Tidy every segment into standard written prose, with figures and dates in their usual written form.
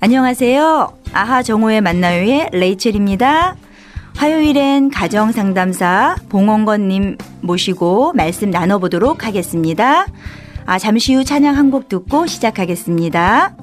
안녕하세요. 아하 정오의 만나요의 레이첼입니다. 화요일엔 가정상담사 봉원건님 모시고 말씀 나눠보도록 하겠습니다. 잠시 후 찬양 한 곡 듣고 시작하겠습니다.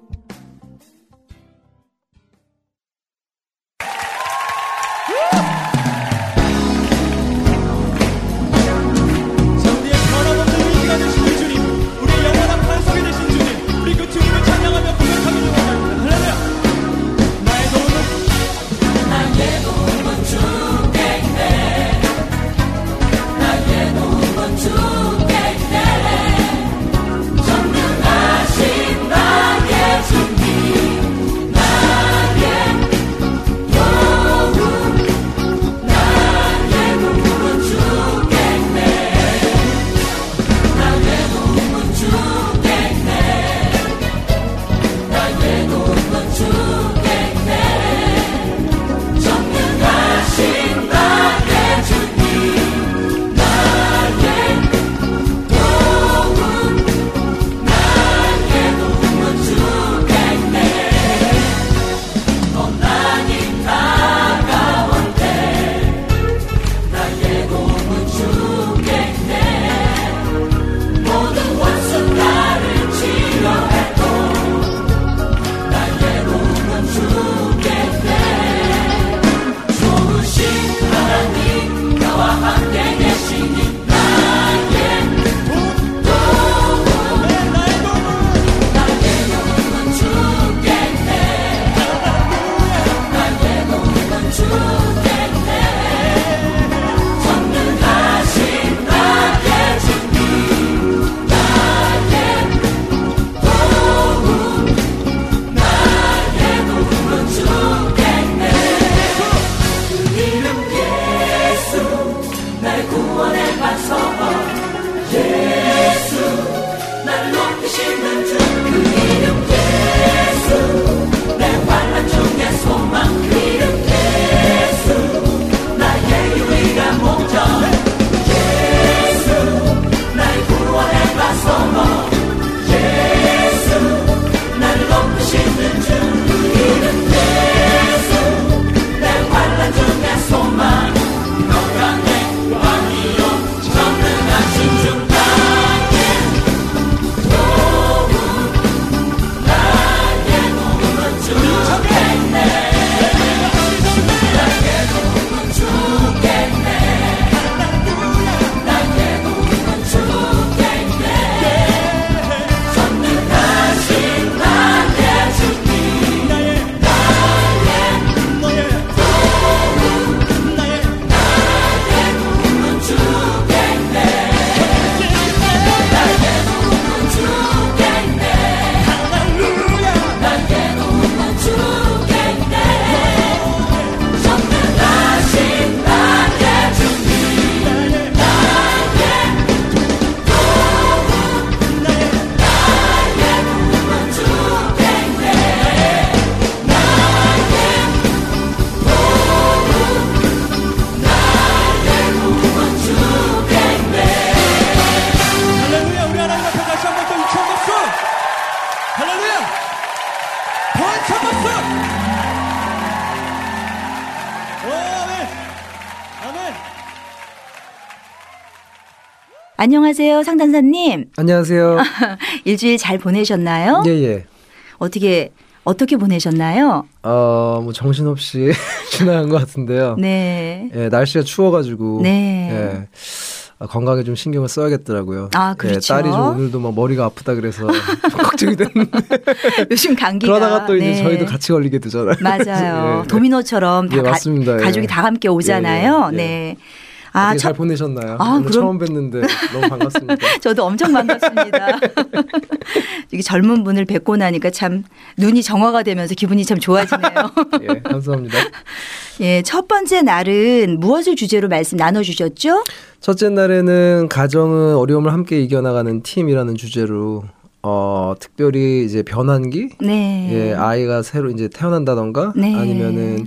안녕하세요, 상담사님. 안녕하세요. 일주일 잘 보내셨나요? 예. 어떻게 보내셨나요? 뭐 정신없이 지나간 것 같은데요. 네. 예, 날씨가 추워가지고. 네. 예, 건강에 좀 신경을 써야겠더라고요. 그렇죠. 예, 딸이 좀 오늘도 막 머리가 아프다 그래서 좀 걱정이 됐는데. 요즘 감기가. 그러다가 또 이제 저희도 같이 걸리게 되잖아요. 맞아요. 예, 도미노처럼 다 맞습니다. 가족이 다 함께 오잖아요. 예. 네. 잘 보내셨나요? 오늘 처음 뵙는데 너무 반갑습니다. 저도 엄청 반갑습니다. 이게 젊은 분을 뵙고 나니까 참 눈이 정화가 되면서 기분이 참 좋아지네요. 예, 감사합니다. 예, 첫 번째 날은 무엇을 주제로 말씀 나눠주셨죠? 첫째 날에는 가정은 어려움을 함께 이겨나가는 팀이라는 주제로 특별히 이제 변환기, 네. 예, 아이가 새로 이제 태어난다던가, 네. 아니면은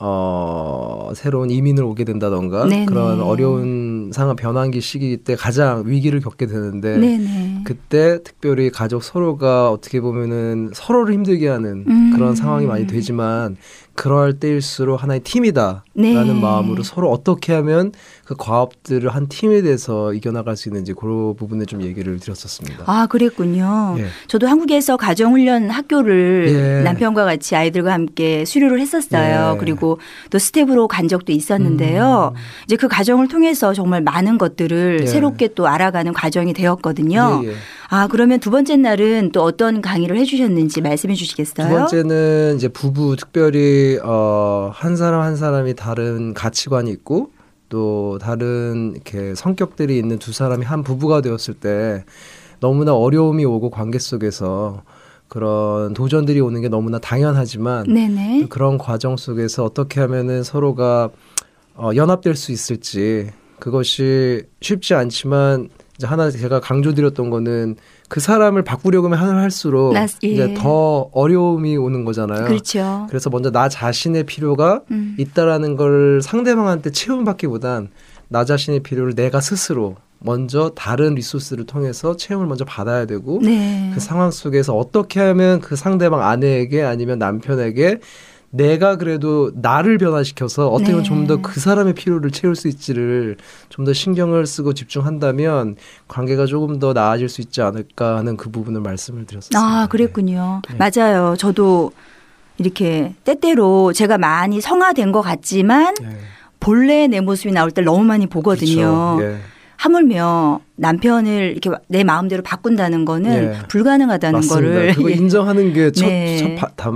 새로운 이민을 오게 된다던가 네네. 그런 어려운 상황 변환기 시기 때 가장 위기를 겪게 되는데 네네. 그때 특별히 가족 서로가 어떻게 보면은 서로를 힘들게 하는 그런 상황이 많이 되지만 그럴 때일수록 하나의 팀이다라는 네. 마음으로 서로 어떻게 하면 그 과업들을 한 팀에 대해서 이겨나갈 수 있는지 그런 부분에 좀 얘기를 드렸었습니다. 아, 그랬군요. 예. 저도 한국에서 가정훈련 학교를 예. 남편과 같이 아이들과 함께 수료를 했었어요. 예. 그리고 또 스텝으로 간 적도 있었는데요. 이제 그 과정을 통해서 정말 많은 것들을 예. 새롭게 또 알아가는 과정이 되었거든요. 예, 예. 아, 그러면 두 번째 날은 또 어떤 강의를 해주셨는지 말씀해 주시겠어요? 두 번째는 이제 부부 특별히 한 사람 한 사람이 다른 가치관이 있고 또 다른 이렇게 성격들이 있는 두 사람이 한 부부가 되었을 때 너무나 어려움이 오고 관계 속에서 그런 도전들이 오는 게 너무나 당연하지만 네네. 그런 과정 속에서 어떻게 하면은 서로가 연합될 수 있을지 그것이 쉽지 않지만 이제 하나 제가 강조드렸던 거는 그 사람을 바꾸려고 하면 할수록 예. 이제 더 어려움이 오는 거잖아요. 그렇죠. 그래서 먼저 나 자신의 필요가 있다라는 걸 상대방한테 채움받기보단 나 자신의 필요를 내가 스스로 먼저 다른 리소스를 통해서 채움을 먼저 받아야 되고 네. 그 상황 속에서 어떻게 하면 그 상대방 아내에게 아니면 남편에게 내가 그래도 나를 변화시켜서 어떻게 보면 네. 좀 더 그 사람의 필요를 채울 수 있지를 좀 더 신경을 쓰고 집중한다면 관계가 조금 더 나아질 수 있지 않을까 하는 그 부분을 말씀을 드렸습니다. 아, 그랬군요. 네. 맞아요. 저도 이렇게 때때로 제가 많이 성화된 것 같지만 네. 본래 내 모습이 나올 때 너무 많이 보거든요. 그렇죠. 예. 하물며 남편을 이렇게 내 마음대로 바꾼다는 거는 예. 불가능하다는 맞습니다. 거를 그거 인정하는 게 네.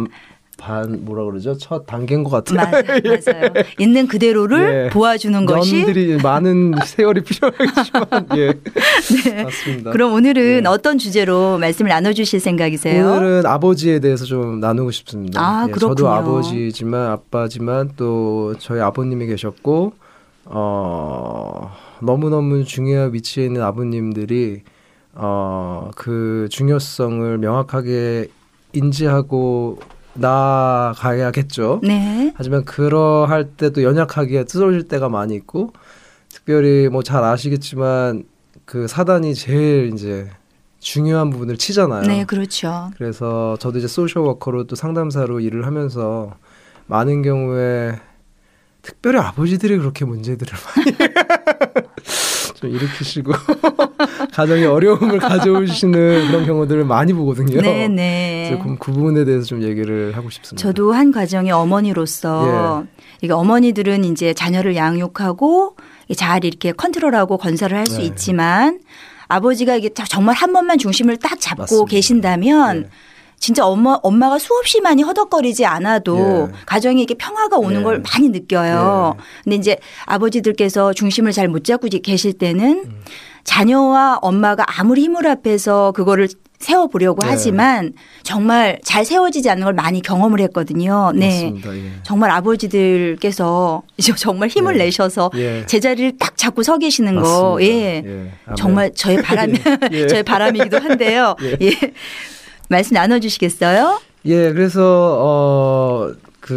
뭐라 그러죠? 첫 단계인 것 같아요. 맞아요. 있는 그대로를 예. 도와주는 것이. 년들이 많은 세월이 필요하겠지만 예. 네. 맞습니다. 그럼 오늘은 예. 어떤 주제로 말씀을 나눠주실 생각이세요? 오늘은 아버지에 대해서 좀 나누고 싶습니다. 아, 예, 그렇군요. 저도 아버지지만 아빠지만 또 저희 아버님이 계셨고 너무너무 중요한 위치에 있는 아버님들이 그 중요성을 명확하게 인지하고 나아가야겠죠. 네. 하지만 그러할 때도 연약하게 쓰러질 때가 많이 있고 특별히 뭐 잘 아시겠지만 그 사단이 제일 이제 중요한 부분을 치잖아요. 네, 그렇죠. 그래서 저도 이제 소셜 워커로 또 상담사로 일을 하면서 많은 경우에 특별히 아버지들이 그렇게 문제들을 많이 좀 일으키시고 가정에 어려움을 가져오시는 그런 경우들을 많이 보거든요. 네네. 그래서 그 부분에 대해서 좀 얘기를 하고 싶습니다. 저도 한 가정의 어머니로서 이게 어머니들은 이제 자녀를 양육하고 잘 이렇게 컨트롤하고 건설을 할 수 네. 있지만 아버지가 이게 정말 한 번만 중심을 딱 잡고 맞습니다. 계신다면 예. 진짜 엄마가 수없이 많이 허덕거리지 않아도 예. 가정에 이게 평화가 오는 예. 걸 많이 느껴요. 근데 이제 아버지들께서 중심을 잘 못 잡고 계실 때는 자녀와 엄마가 아무리 힘을 합해서 그거를 세워보려고 네. 하지만 정말 잘 세워지지 않는 걸 많이 경험을 했거든요. 네. 맞습니다. 예. 정말 아버지들께서 이제 정말 힘을 예. 내셔서 예. 제자리를 딱 잡고 서 계시는 거. 맞습니다. 예. 예. 아멘. 정말 저의 바람, 예. 저의 바람이기도 한데요. 예. 예. 말씀 나눠주시겠어요? 예, 그래서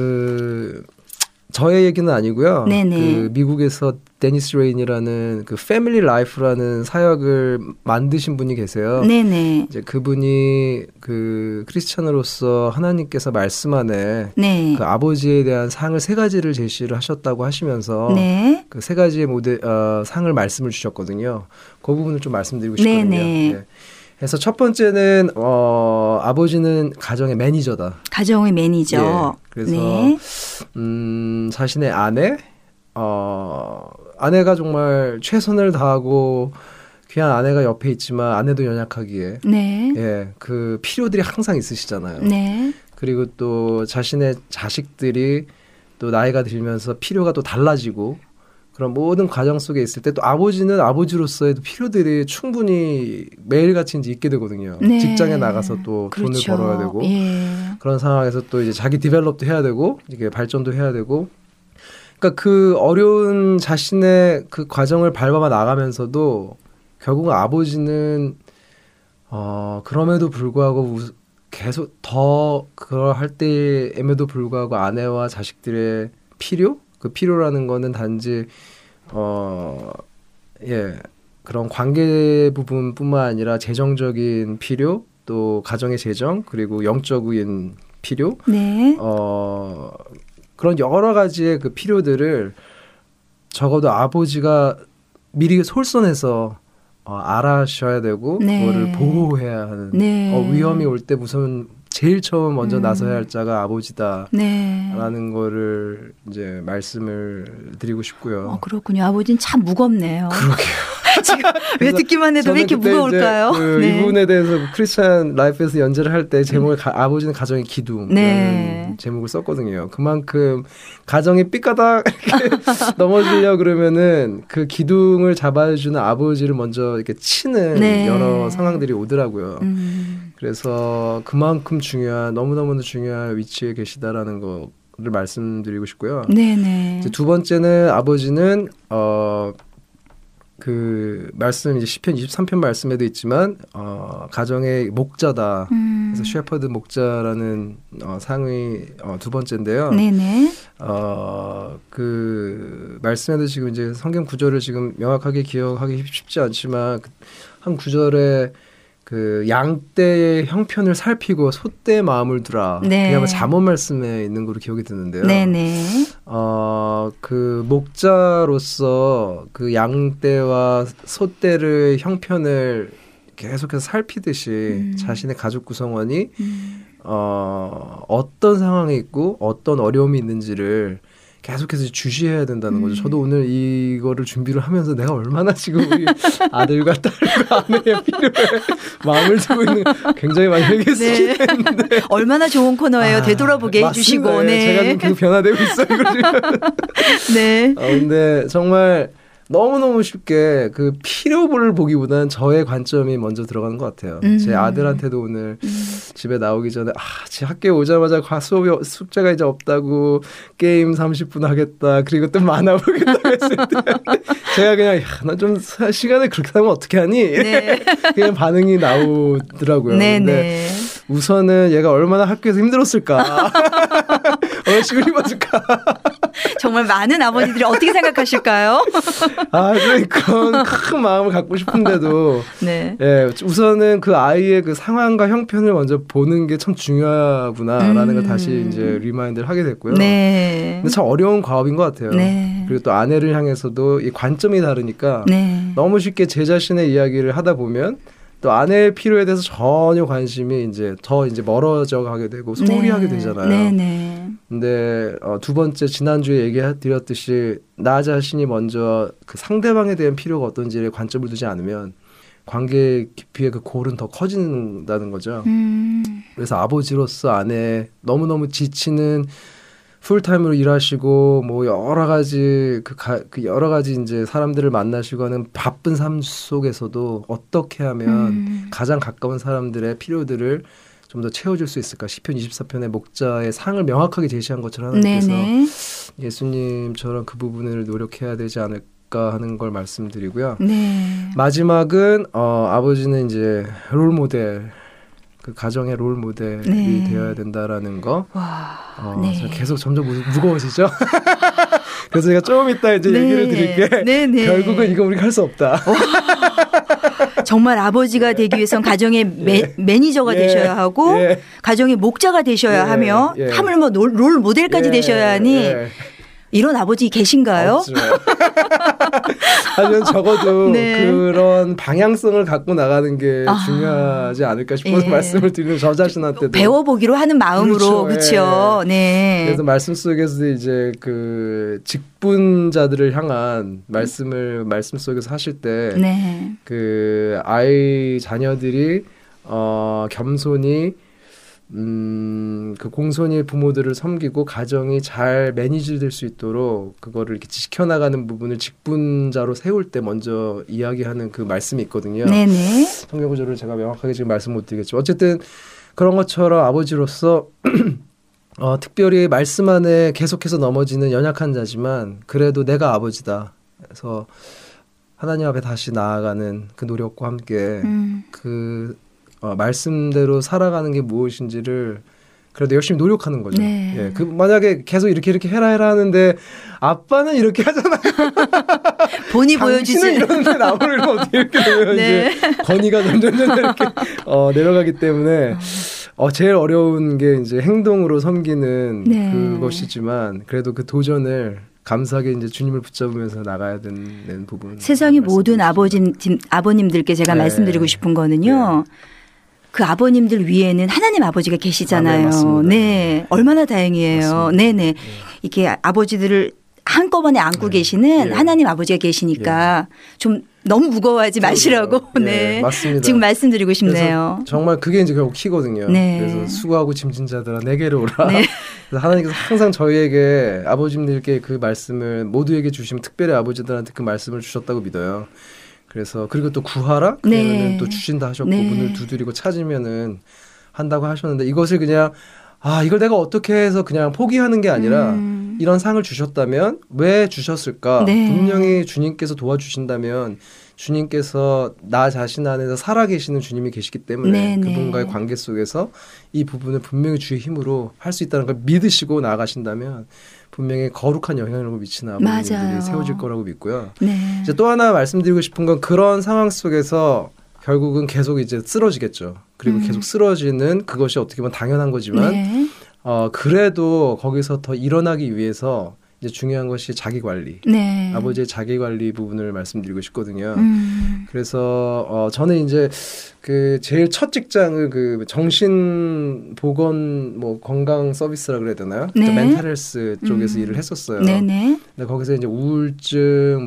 저의 얘기는 아니고요. 네네. 그 미국에서 데니스 레인이라는 그 패밀리 라이프라는 사역을 만드신 분이 계세요. 네네. 이제 그분이 그 크리스찬으로서 하나님께서 말씀 안에 네. 그 아버지에 대한 상을 세 가지를 제시를 하셨다고 하시면서 네. 그 세 가지의 상을 말씀을 주셨거든요. 그 부분을 좀 말씀드리고 싶거든요. 네네. 예. 그래서 첫 번째는 아버지는 가정의 매니저다. 가정의 매니저. 예, 그래서 네. 자신의 아내가 정말 최선을 다하고 귀한 아내가 옆에 있지만 아내도 연약하기에 네. 예, 그 필요들이 항상 있으시잖아요. 네. 그리고 또 자신의 자식들이 또 나이가 들면서 필요가 또 달라지고 그런 모든 과정 속에 있을 때 또 아버지는 아버지로서의 필요들이 충분히 매일같이 이제 있게 되거든요. 네. 직장에 나가서 또 그렇죠. 돈을 벌어야 되고 예. 그런 상황에서 또 이제 자기 디벨롭도 해야 되고 이게 발전도 해야 되고 그러니까 그 어려운 자신의 그 과정을 밟아 나가면서도 결국은 아버지는 그럼에도 불구하고 계속 더 그럴 때임에도 불구하고 아내와 자식들의 필요? 그 필요라는 거는 단지 그런 관계 부분뿐만 아니라 재정적인 필요, 또 가정의 재정, 그리고 영적인 필요, 네. 그런 여러 가지의 그 필요들을 적어도 아버지가 미리 솔선해서 알아셔야 되고 네. 그거를 보호해야 하는 네. 위험이 올 때 우선 제일 처음 먼저 나서야 할 자가 아버지다라는 네. 거를 이제 말씀을 드리고 싶고요. 그렇군요. 아버지는 참 무겁네요. 그러게요. 지금 왜 듣기만 해도 왜 이렇게 무거울까요? 이 부분에 대해서 크리스찬 라이프에서 연재를 할 때 제목을 아버지는 가정의 기둥 네. 제목을 썼거든요. 그만큼 가정이 삐까닥 넘어지려 그러면은 그 기둥을 잡아주는 아버지를 먼저 이렇게 치는 네. 여러 상황들이 오더라고요. 그래서 그만큼 너무너무 중요한 위치에 계시다라는 거를 말씀드리고 싶고요. 네네. 이제 두 번째는 아버지는 그 말씀 이제 시편 23편 말씀에도 있지만 가정의 목자다. 그래서 셰퍼드 목자라는 상의 두 번째인데요. 네네. 그 말씀에도 지금 이제 성경 구절을 지금 명확하게 기억하기 쉽지 않지만 한 구절에 그 양떼의 형편을 살피고 소떼의 마음을 두라. 네. 그게 아마 잠언 말씀에 있는 걸로 기억이 드는데요. 네네. 그 목자로서 그 양떼와 소떼의 형편을 계속해서 살피듯이 자신의 가족 구성원이 어떤 상황에 있고 어떤 어려움이 있는지를 계속해서 주시해야 된다는 거죠. 저도 오늘 이거를 준비를 하면서 내가 얼마나 지금 우리 아들과 딸과 아내의 필요에 마음을 두고 있는 굉장히 많이 회개했습니다. 네. 얼마나 좋은 코너예요. 되돌아보게 해주시고. 네. 제가 좀 계속 변화되고 있어요. 네. 근데 정말 너무너무 쉽게 그 필요를 보기보다는 저의 관점이 먼저 들어가는 것 같아요. 제 아들한테도 오늘 집에 나오기 전에 제 학교에 오자마자 숙제가 이제 없다고 게임 30분 하겠다. 그리고 또 만화 보겠다 했을 때 제가 그냥 나 좀 시간을 그렇게 하면 어떻게 하니? 네. 그냥 반응이 나오더라고요. 근데 우선은 얘가 얼마나 학교에서 힘들었을까? 얼마나 힘들었을까? 정말 많은 아버지들이 어떻게 생각하실까요? 그러니까 큰 마음을 갖고 싶은데도 네. 우선은 그 아이의 그 상황과 형편을 먼저 보는 게 참 중요하구나라는 걸 다시 이제 리마인드를 하게 됐고요. 네. 근데 참 어려운 과업인 것 같아요. 네. 그리고 또 아내를 향해서도 이 관점이 다르니까 너무 쉽게 제 자신의 이야기를 하다 보면 또 아내의 필요에 대해서 전혀 관심이 이제 더 멀어져 가게 되고 소홀히 하게 되잖아요. 네네. 근데 두 번째 지난주에 얘기드렸듯이 나 자신이 먼저 그 상대방에 대한 필요가 어떤지에 관점을 두지 않으면 관계 깊이의 그 골은 더 커진다는 거죠. 그래서 아버지로서 아내 너무너무 지치는 풀타임으로 일하시고 뭐 여러 가지 그 여러 가지 이제 사람들을 만나시고 하는 바쁜 삶 속에서도 어떻게 하면 가장 가까운 사람들의 필요들을 좀 더 채워줄 수 있을까? 시편 24편의 목자의 상을 명확하게 제시한 것처럼 하나님께서 예수님처럼 그 부분을 노력해야 되지 않을까 하는 걸 말씀드리고요. 네. 마지막은 아버지는 이제 롤 모델. 그 가정의 롤 모델이 되어야 된다라는 거. 계속 점점 무거워지죠. 그래서 제가 조금 이따 이제 얘기를 드릴게. 결국은 이거 우리가 할 수 없다. 정말 아버지가 되기 위해선 가정의 매니저가 되셔야 하고 가정의 목자가 되셔야 하며 하물며 롤 모델까지 되셔야 하니 이런 아버지 계신가요? 없죠. 하지만 적어도 그런 방향성을 갖고 나가는 게 중요하지 않을까 싶어서 말씀을 드리는 저 자신한테도 배워보기로 하는 마음으로 그렇죠. 네. 그래서 말씀 속에서 이제 그 직분자들을 향한 말씀을 말씀 속에서 하실 때 그 아이 자녀들이 겸손히 그 공손히 부모들을 섬기고 가정이 잘 매니지될 수 있도록 그거를 이렇게 지켜나가는 부분을 직분자로 세울 때 먼저 이야기하는 그 말씀이 있거든요. 네네. 성경 구절을 제가 명확하게 지금 말씀 못 드리겠죠. 어쨌든 그런 것처럼 아버지로서 특별히 말씀 안에 계속해서 넘어지는 연약한 자지만 그래도 내가 아버지다. 그래서 하나님 앞에 다시 나아가는 그 노력과 함께 그 말씀대로 살아가는 게 무엇인지를 그래도 열심히 노력하는 거죠. 네. 예, 그 만약에 계속 이렇게 해라 하는데 아빠는 이렇게 하잖아요. 본이 보여주지. 당신은 이러는데 나무를 어떻게 이렇게 되면 네. 이제 건의가 점점 이렇게 내려가기 때문에 제일 어려운 게 이제 행동으로 섬기는 네. 그것이지만 그래도 그 도전을 감사하게 이제 주님을 붙잡으면서 나가야 되는 부분. 세상의 모든 아버님들께 제가 네. 말씀드리고 싶은 거는요. 네. 그 아버님들 위에는 하나님 아버지가 계시잖아요. 네, 맞습니다. 네, 얼마나 다행이에요. 네네. 네. 이렇게 아버지들을 한꺼번에 안고 계시는 하나님 아버지가 계시니까 좀 너무 무거워하지 마시라고. 네, 맞습니다. 지금 말씀드리고 싶네요. 정말 그게 이제 결국 키거든요. 네. 그래서 수고하고 짐진 자들아 내게로 오라. 네. 그래서 하나님께서 항상 저희에게 아버지님들께 그 말씀을 모두에게 주시면 특별히 아버지들한테 그 말씀을 주셨다고 믿어요. 그래서 그리고 또 구하라 그러면은 네. 또 주신다 하셨고 네. 문을 두드리고 찾으면은 한다고 하셨는데 이것을 그냥 이걸 내가 어떻게 해서 그냥 포기하는 게 아니라 이런 상을 주셨다면 왜 주셨을까? 네. 분명히 주님께서 도와주신다면 주님께서 나 자신 안에서 살아계시는 주님이 계시기 때문에 네, 그분과의 네. 관계 속에서 이 부분을 분명히 주의 힘으로 할 수 있다는 걸 믿으시고 나아가신다면 분명히 거룩한 영향력을 미치는 아버님들이 맞아요. 세워질 거라고 믿고요. 네. 이제 또 하나 말씀드리고 싶은 건 그런 상황 속에서 결국은 계속 이제 쓰러지겠죠. 그리고 계속 쓰러지는 그것이 어떻게 보면 당연한 거지만 네. 그래도 거기서 더 일어나기 위해서 이제 중요한 것이 자기 관리. 네. 아버지의 자기 관리 부분을 말씀드리고 싶거든요. 그래서 저는 이제 그 제일 첫 직장을 그 정신 보건 뭐 건강 서비스라 그래야 되나요? 네. 그러니까 멘탈 헬스 쪽에서 일을 했었어요. 네네. 근데 거기서 이제 우울증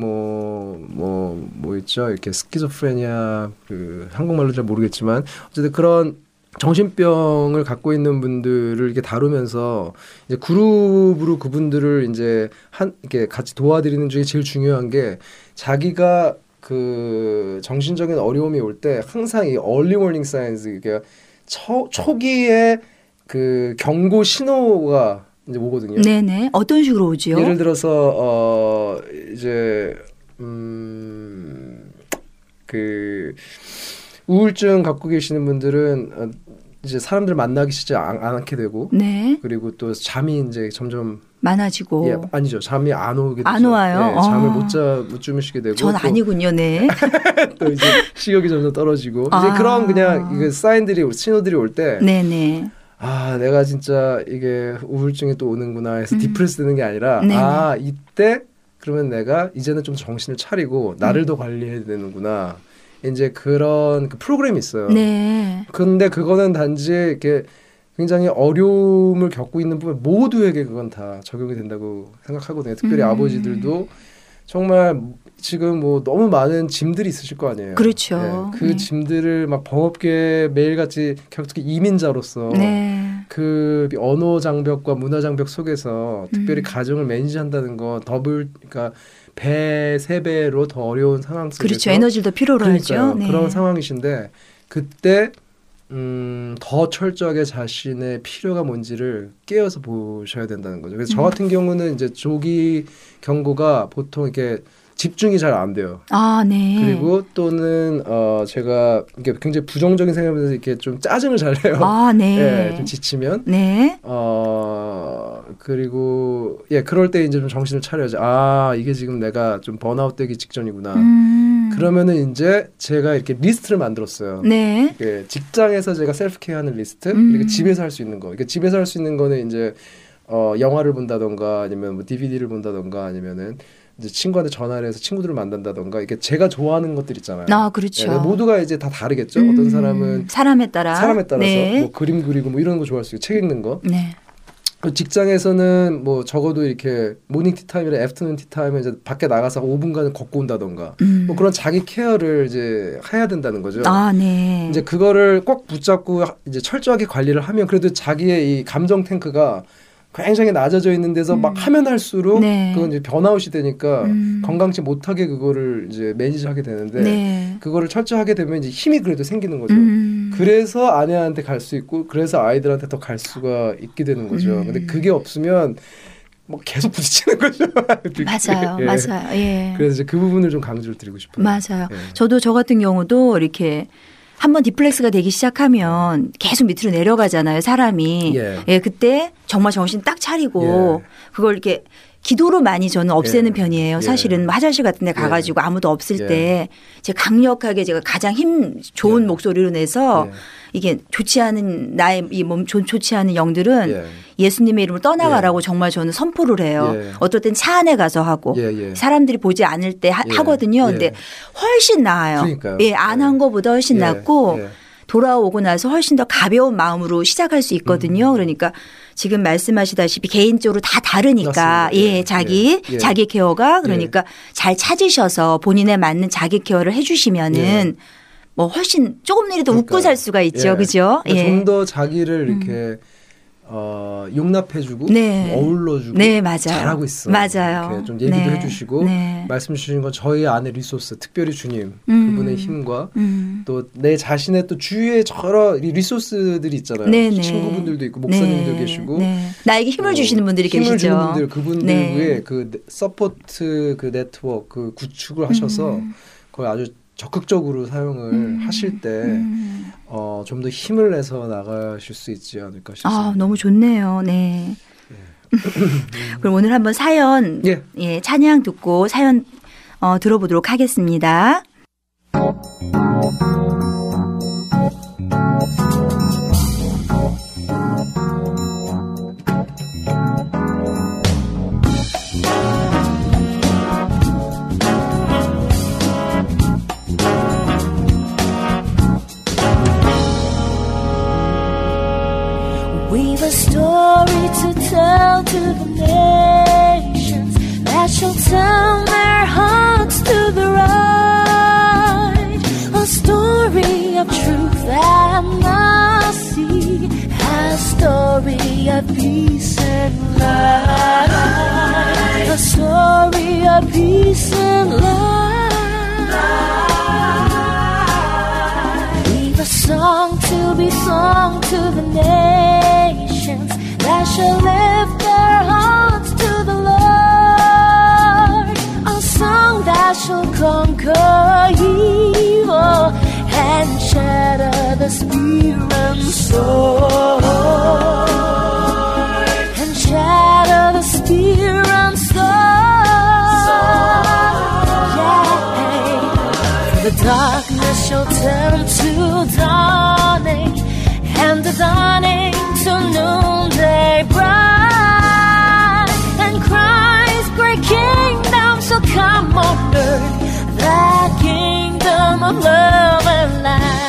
뭐 있죠? 이렇게 스키조프레니아 그 한국말로 잘 모르겠지만 어쨌든 그런 정신병을 갖고 있는 분들을 이렇게 다루면서 이제 그룹으로 그분들을 이제 이렇게 같이 도와드리는 중에 제일 중요한 게 자기가 그 정신적인 어려움이 올 때 항상 이 early warning signs 이게 초기에 그 경고 신호가 이제 오거든요. 네네. 어떤 식으로 오지요? 예를 들어서 이제 그 우울증 갖고 계시는 분들은 이제 사람들 만나기 쉽지 않게 되고, 네. 그리고 또 잠이 이제 점점 많아지고. 아니죠. 잠이 안 오게 되죠. 안 와요. 잠을 못 주무시게 되고. 전 아니군요. 네. 또 이제 식욕이 점점 떨어지고. 이제 그런 그냥 이게 사인들이 신호들이 올 때. 네네. 내가 진짜 이게 우울증이 또 오는구나 해서 디프레스 되는 게 아니라 네네. 이때 그러면 내가 이제는 좀 정신을 차리고 나를 더 관리해야 되는구나. 이제 그런 그 프로그램이 있어요. 네. 근데 그거는 단지 이렇게 굉장히 어려움을 겪고 있는 부분 모두에게 그건 다 적용이 된다고 생각하거든요. 특별히 아버지들도 정말 지금 뭐 너무 많은 짐들이 있으실 거 아니에요. 그렇죠. 네. 그 짐들을 막 버겁게 매일같이 특히 이민자로서 그 언어 장벽과 문화 장벽 속에서 특별히 가정을 매니지한다는 건 그러니까 배, 3배로 더 어려운 상황 속에서 그렇죠. 에너지를 더 필요로 하죠. 네. 그런 상황이신데 그때 더 철저하게 자신의 필요가 뭔지를 깨어서 보셔야 된다는 거죠. 그래서 저 같은 경우는 이제 조기 경고가 보통 이렇게 집중이 잘 안 돼요. 네. 그리고 또는 제가 이게 굉장히 부정적인 생각하면서 이렇게 좀 짜증을 잘 내요. 네. 네, 좀 지치면. 네. 그리고 그럴 때 이제 좀 정신을 차려야지. 이게 지금 내가 좀 번아웃 되기 직전이구나. 그러면은 이제 제가 이렇게 리스트를 만들었어요. 네. 이렇게 직장에서 제가 셀프 케어하는 리스트, 그리고 집에서 할 수 있는 거. 그러니까 집에서 할 수 있는 거는 이제 영화를 본다던가 아니면 뭐 DVD를 본다던가 아니면은 이제 친구한테 전화를 해서 친구들을 만난다던가 이게 제가 좋아하는 것들 있잖아요. 그렇죠. 네, 모두가 이제 다 다르겠죠. 어떤 사람은 사람에 따라서 네. 뭐 그림 그리고 뭐 이런 거 좋아할 수 있고 책 읽는 거. 네. 직장에서는 뭐 적어도 이렇게 모닝 티타임이나 애프터눈 티타임에 이제 밖에 나가서 5분간 걷고 온다던가 뭐 그런 자기 케어를 이제 해야 된다는 거죠. 네. 이제 그거를 꼭 붙잡고 이제 철저하게 관리를 하면 그래도 자기의 이 감정 탱크가 굉장히 낮아져 있는 데서 막 하면 할수록 그건 이제 번아웃이 되니까 건강치 못하게 그거를 이제 매니지하게 되는데 그거를 철저하게 되면 이제 힘이 그래도 생기는 거죠. 그래서 아내한테 갈 수 있고 그래서 아이들한테 더 갈 수가 있게 되는 거죠. 근데 그게 없으면 뭐 계속 부딪히는 거죠. 맞아요. 맞아요. 그래서 이제 그 부분을 좀 강조를 드리고 싶어요. 맞아요. 저도 저 같은 경우도 이렇게 한번 디플렉스가 되기 시작하면 계속 밑으로 내려가잖아요, 사람이. 예, 그때 정말 정신 딱 차리고 그걸 이렇게 기도로 많이 저는 없애는 편이에요. 사실은 화장실 같은 데 가가지고 아무도 없을 때 제가 강력하게 제가 가장 힘 좋은 목소리로 내서 이게 좋지 않은 나의 이 몸 좋지 않은 영들은 예수님의 이름으로 떠나가라고 정말 저는 선포를 해요. 어떨 땐 차 안에 가서 하고 사람들이 보지 않을 때 하거든요. 근데 훨씬 나아요. 그러니까요. 예, 안 한 거보다 훨씬 낫고 돌아오고 나서 훨씬 더 가벼운 마음으로 시작할 수 있거든요. 그러니까 지금 말씀하시다시피 개인적으로 다 다르니까 자기 케어가 그러니까 잘 찾으셔서 본인에 맞는 자기 케어를 해주시면은 뭐 훨씬 조금이라도 웃고 살 수가 있죠, 그죠? 그러니까 좀 더 자기를 이렇게 용납해주고 어울러주고 잘하고 있어. 맞아요. 이렇게 좀 얘기도 해주시고 말씀 주신 건 저희 안의 리소스, 특별히 주님 그분의 힘과 또 내 자신의 또 주위에 여러 리소스들이 있잖아요. 친구분들도 있고 목사님도 계시고 나에게 힘을 주시는 분들이 계시죠. 힘을 주는 분들 그분들의 그 서포트 그 네트워크 그 구축을 하셔서 그걸 아주 적극적으로 사용을 하실 때 좀 더 힘을 내서 나가실 수 있지 않을까 싶습니다. 아, 너무 좋네요. 네. 그럼 오늘 한번 사연 찬양 듣고 사연 들어보도록 하겠습니다. We've a story to tell to the nations that shall turn their hearts to the right. A story of truth and mercy, a story of peace and light. A story of peace and light. We've a song to be sung to the nations that shall lift their hearts to the Lord. A song that shall conquer evil and shatter the spirit's sword. And shatter the spirit's sword. The darkness shall turn to dawning, and the dawning to noonday bright. And Christ's great kingdom shall come on earth, the kingdom of love and light.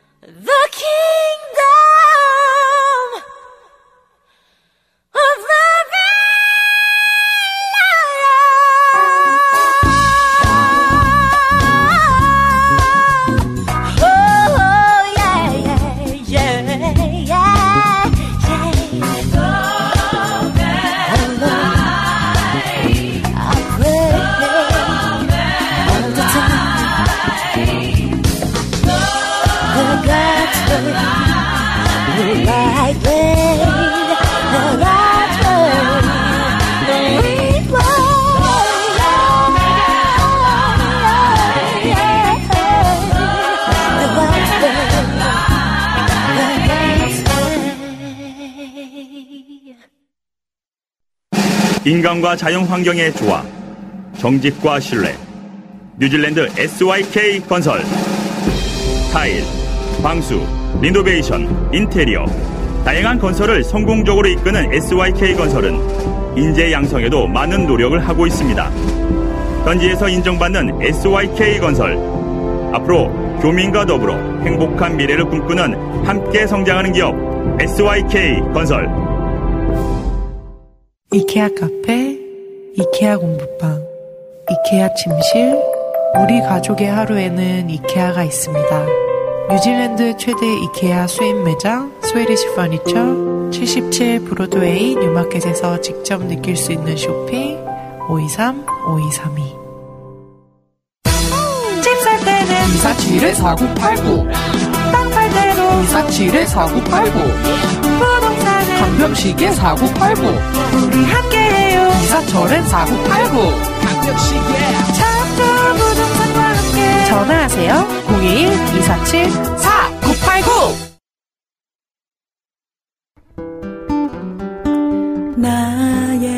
The kingdom of love. 인간과 자연 환경의 조화, 정직과 신뢰. 뉴질랜드 SYK 건설. 타일, 방수, 리노베이션, 인테리어. 다양한 건설을 성공적으로 이끄는 SYK 건설은 인재 양성에도 많은 노력을 하고 있습니다. 현지에서 인정받는 SYK 건설. 앞으로 교민과 더불어 행복한 미래를 꿈꾸는 함께 성장하는 기업 SYK 건설. 이케아 카페, 이케아 공부방, 이케아 침실. 우리 가족의 하루에는 이케아가 있습니다. 뉴질랜드 최대 이케아 수입 매장 스웨디시 퍼니처 77 브로드웨이 뉴마켓에서 직접 느낄 수 있는 쇼핑 523-5232. 집 살 때는 247-4989, 땅 팔 때도 247-4989, 부동산은 강병식의 4989, 우리 함께해요. 이사철엔 4989. 강병식의 참도 부동산과 함께 전화하세요. 021-247-4989. 나의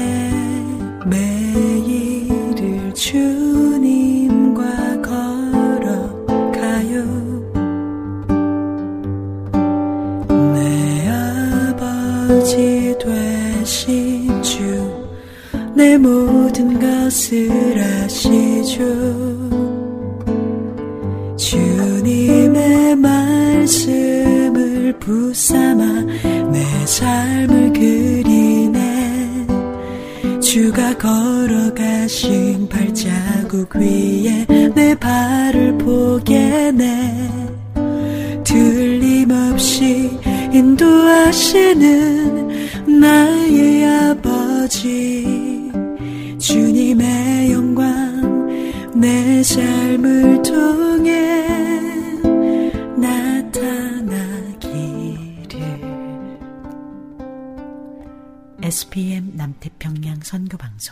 매일을 주님과 걸어가요. 내 아버지 되신 주, 내 모든 것을 아시죠. 주님의 말씀을 붙삼아 내 삶을 그리네. 주가 걸어가신 발자국 위에 내 발을 포개네. 틀림없이 인도하시는 나의 아버지, 주님의 영광 내 삶을 통해 나타나기를. SPM 남태평양 선교방송.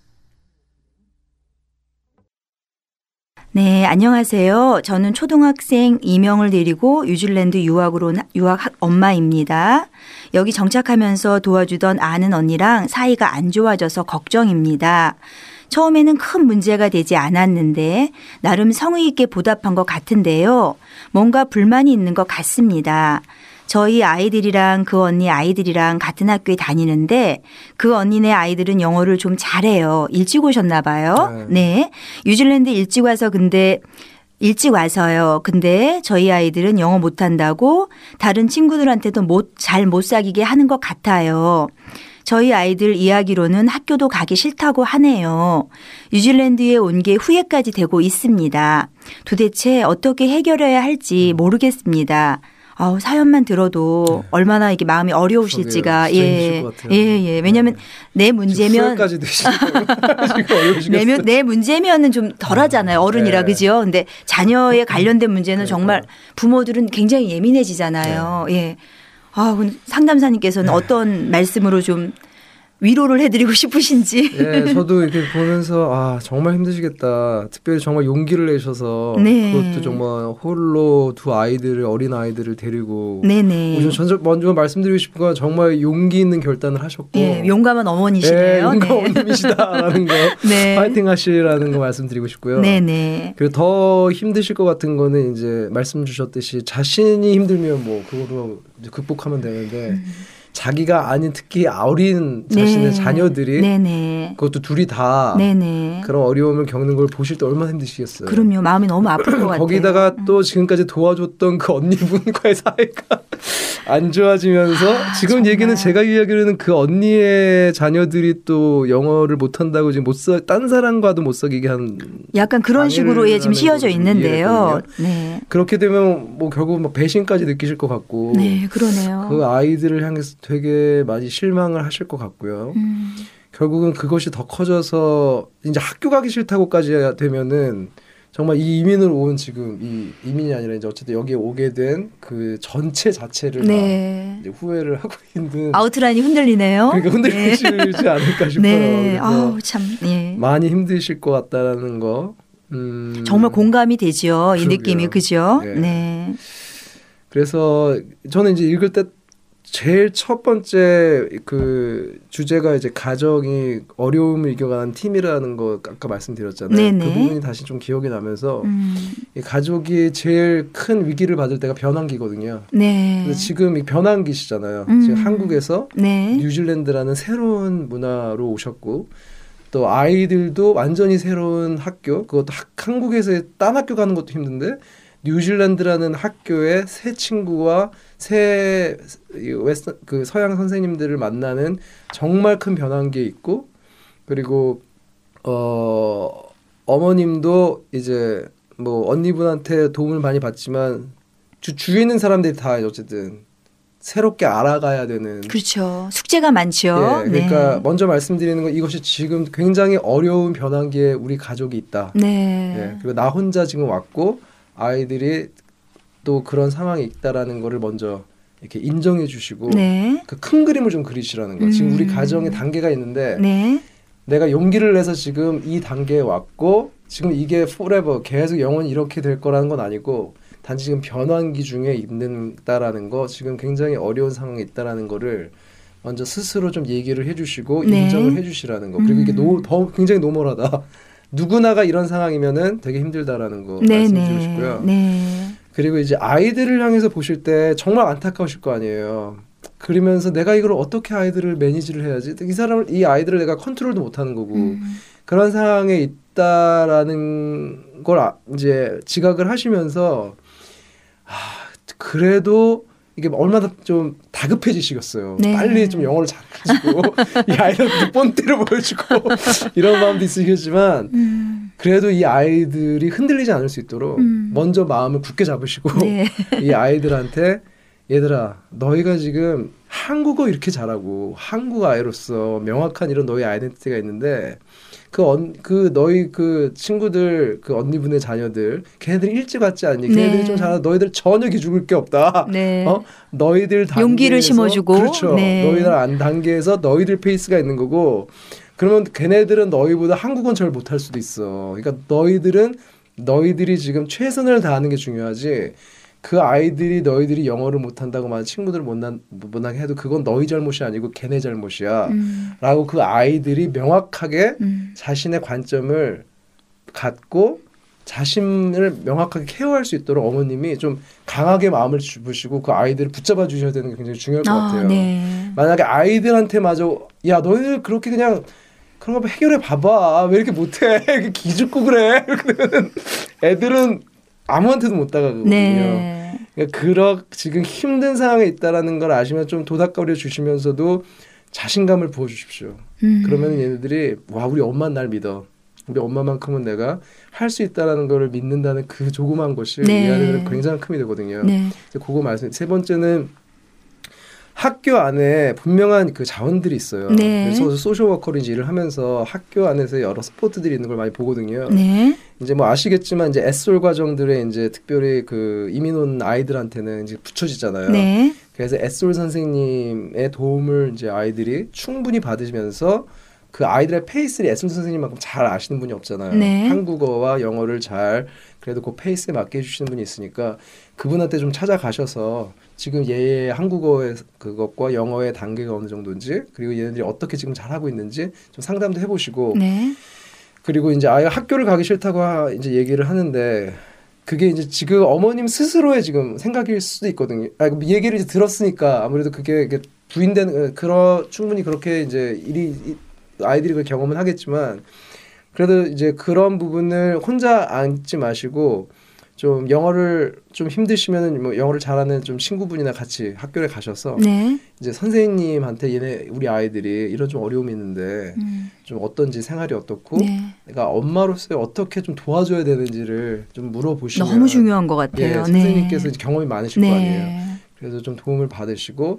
네, 안녕하세요. 저는 초등학생 2명을 데리고 뉴질랜드 유학 엄마입니다. 여기 정착하면서 도와주던 아는 언니랑 사이가 안 좋아져서 걱정입니다. 처음에는 큰 문제가 되지 않았는데 나름 성의 있게 보답한 것 같은데요. 뭔가 불만이 있는 것 같습니다. 저희 아이들이랑 그 언니 아이들이랑 같은 학교에 다니는데 그 언니네 아이들은 영어를 좀 잘해요. 일찍 오셨나 봐요. 네. 뉴질랜드 일찍 와서요. 근데 저희 아이들은 영어 못한다고 다른 친구들한테도 잘 못 사귀게 하는 것 같아요. 저희 아이들 이야기로는 학교도 가기 싫다고 하네요. 뉴질랜드에 온 게 후회까지 되고 있습니다. 도대체 어떻게 해결해야 할지 모르겠습니다. 사연만 들어도 얼마나 이게 마음이 어려우실지가. 예. 왜냐하면 내 문제면 내 문제면은 좀 덜하잖아요. 어른이라 그죠? 근데 자녀에 관련된 문제는 정말 부모들은 굉장히 예민해지잖아요. 예. 상담사님께서는 어떤 말씀으로 좀 위로를 해드리고 싶으신지. 네, 저도 이렇게 보면서 정말 힘드시겠다. 특별히 정말 용기를 내셔서 그것도 정말 홀로 어린 아이들을 데리고. 네네. 먼저 말씀드리고 싶은 건 정말 용기 있는 결단을 하셨고. 네, 용감한 어머니시네요. 용감한 어머님이시다라는 거. 네. 파이팅 하시라는 거 말씀드리고 싶고요. 네네. 그리고 더 힘드실 것 같은 거는 이제 말씀 주셨듯이 자신이 힘들면 그거로 극복하면 되는데. 자기가 아닌 특히 어린 자신의 자녀들이 그것도 둘이 다 그런 어려움을 겪는 걸 보실 때 얼마나 힘드시겠어요. 그럼요. 마음이 너무 아플 것 같아요. 거기다가 또 지금까지 도와줬던 그 언니분과의 사이가 안 좋아지면서 지금 정말. 얘기는 제가 이야기로는 그 언니의 자녀들이 또 영어를 못한다고 지금 딴 사람과도 못 사귀게 한 약간 그런 식으로 지금 씌어져 있는데요. 네. 그렇게 되면 결국 배신까지 느끼실 것 같고. 네, 그러네요. 그 아이들을 향해서 되게 많이 실망을 하실 것 같고요. 결국은 그것이 더 커져서 이제 학교 가기 싫다고까지 되면은 정말 이 이민을 온 지금 이민이 아니라 이제 어쨌든 여기에 오게 된 그 전체 자체를 이제 후회를 하고 있는 아우트라인이 흔들리네요. 그러니까 흔들리지 않을까 싶어요. 네, 참 많이 힘드실 것 같다라는 거. 정말 공감이 되죠. 이 느낌이 그죠? 네. 그래서 저는 이제 읽을 때 제일 첫 번째 그 주제가 이제 가정이 어려움을 이겨가는 팀이라는 거 아까 말씀드렸잖아요. 네네. 그 부분이 다시 좀 기억이 나면서 이 가족이 제일 큰 위기를 받을 때가 변환기거든요. 네. 근데 지금 이 변환기시잖아요. 지금 한국에서 네. 뉴질랜드라는 새로운 문화로 오셨고 또 아이들도 완전히 새로운 학교, 그것도 한국에서 딴 학교 가는 것도 힘든데 뉴질랜드라는 학교에 새 친구와 새 그 서양 선생님들을 만나는 정말 큰 변환기에 있고, 그리고 어머님도 이제 뭐 언니분한테 도움을 많이 받지만 주위에 있는 사람들이 다 어쨌든 새롭게 알아가야 되는. 그렇죠. 숙제가 많죠. 예, 그러니까 먼저 말씀드리는 건 이것이 지금 굉장히 어려운 변환기에 우리 가족이 있다. 네. 예, 그리고 나 혼자 지금 왔고 아이들이 또 그런 상황이 있다라는 거를 먼저 이렇게 인정해 주시고 네. 그 큰 그림을 좀 그리시라는 거예요. 지금 우리 가정에 단계가 있는데 네. 내가 용기를 내서 지금 이 단계에 왔고 지금 이게 forever 계속 영원히 이렇게 될 거라는 건 아니고 단지 지금 변환기 중에 있는다라는 거, 지금 굉장히 어려운 상황에 있다라는 거를 먼저 스스로 좀 얘기를 해주시고 네. 인정을 해주시라는 거. 그리고 이게 더 굉장히 노멀하다. 누구나가 이런 상황이면은 되게 힘들다라는 거 말씀드리고 싶고요. 네. 그리고 이제 아이들을 향해서 보실 때 정말 안타까우실 거 아니에요. 그러면서 내가 이걸 어떻게 아이들을 매니지를 해야지? 이 아이들을 내가 컨트롤도 못하는 거고 그런 상황에 있다라는 걸 이제 지각을 하시면서 그래도 이게 얼마나 좀 다급해지시겠어요. 네. 빨리 좀 영어를 잘해가지고 이 아이들한테 본때를 보여주고 이런 마음도 있으시겠지만 그래도 이 아이들이 흔들리지 않을 수 있도록 먼저 마음을 굳게 잡으시고 네. 이 아이들한테 얘들아 너희가 지금 한국어 이렇게 잘하고 한국 아이로서 명확한 이런 너희 아이덴티티가 있는데 그 너희 그 친구들 그 언니분의 자녀들 걔네들이 일찍 왔지 않니? 걔네들이 네. 좀 잘하 너희들 전혀 기죽을 게 없다. 네. 너희들 단계에서 용기를 심어주고 그렇죠. 네. 너희들 단계에서 너희들 페이스가 있는 거고 그러면 걔네들은 너희보다 한국어는 잘 못할 수도 있어. 그러니까 너희들이 지금 최선을 다하는 게 중요하지. 그 아이들이 너희들이 영어를 못한다고 막 친구들을 못나게 해도 그건 너희 잘못이 아니고 걔네 잘못이야 라고 그 아이들이 명확하게 자신의 관점을 갖고 자신을 명확하게 케어할 수 있도록 어머님이 좀 강하게 마음을 주시고 그 아이들을 붙잡아 주셔야 되는 게 굉장히 중요할 것 같아요. 네. 만약에 아이들한테마저 야 너희들 그렇게 그냥 그런 거 해결해 봐봐 왜 이렇게 못해 이렇게 기죽고 그래 이렇게 되면 애들은 아무한테도 못 다가가거든요. 네. 그러니까 지금 힘든 상황에 있다라는 걸 아시면 좀 도닥거려 주시면서도 자신감을 부어주십시오. 그러면 얘네들이 와 우리 엄마는 날 믿어. 우리 엄마만큼은 내가 할 수 있다라는 걸 믿는다는 그 조그만 것이 네. 이 아이들은 굉장히 큰 힘이 되거든요. 네. 그거 말씀. 세 번째는 학교 안에 분명한 그 자원들이 있어요. 네. 그래서 소셜워커로 이제 일을 하면서 학교 안에서 여러 스포츠들이 있는 걸 많이 보거든요. 네. 이제 뭐 아시겠지만 이제 애솔 과정들에 이제 특별히 그 이민 온 아이들한테는 이제 붙여지잖아요. 네. 그래서 애솔 선생님의 도움을 이제 아이들이 충분히 받으시면서 그 아이들의 페이스를 애솔 선생님만큼 잘 아시는 분이 없잖아요. 네. 한국어와 영어를 잘 그래도 그 페이스에 맞게 해주시는 분이 있으니까 그분한테 좀 찾아가셔서 지금 얘의 한국어의 그것과 영어의 단계가 어느 정도인지 그리고 얘네들이 어떻게 지금 잘하고 있는지 좀 상담도 해보시고 네. 그리고 이제 아이가 학교를 가기 싫다고 이제 얘기를 하는데 그게 이제 지금 어머님 스스로의 지금 생각일 수도 있거든요. 얘기를 이제 들었으니까 아무래도 그게 부인되는 충분히 그렇게 이제 아이들이 그 경험은 하겠지만 그래도 이제 그런 부분을 혼자 앉지 마시고 좀 영어를 좀 힘드시면은 뭐 영어를 잘하는 좀 친구분이나 같이 학교에 가셔서 네. 이제 선생님한테 우리 아이들이 이런 좀 어려움이 있는데 좀 어떤지 생활이 어떻고 네. 내가 엄마로서 어떻게 좀 도와줘야 되는지를 좀 물어보시면 너무 중요한 것 같아요. 예, 선생님께서 이제 경험이 많으실 네. 거 아니에요. 그래서 좀 도움을 받으시고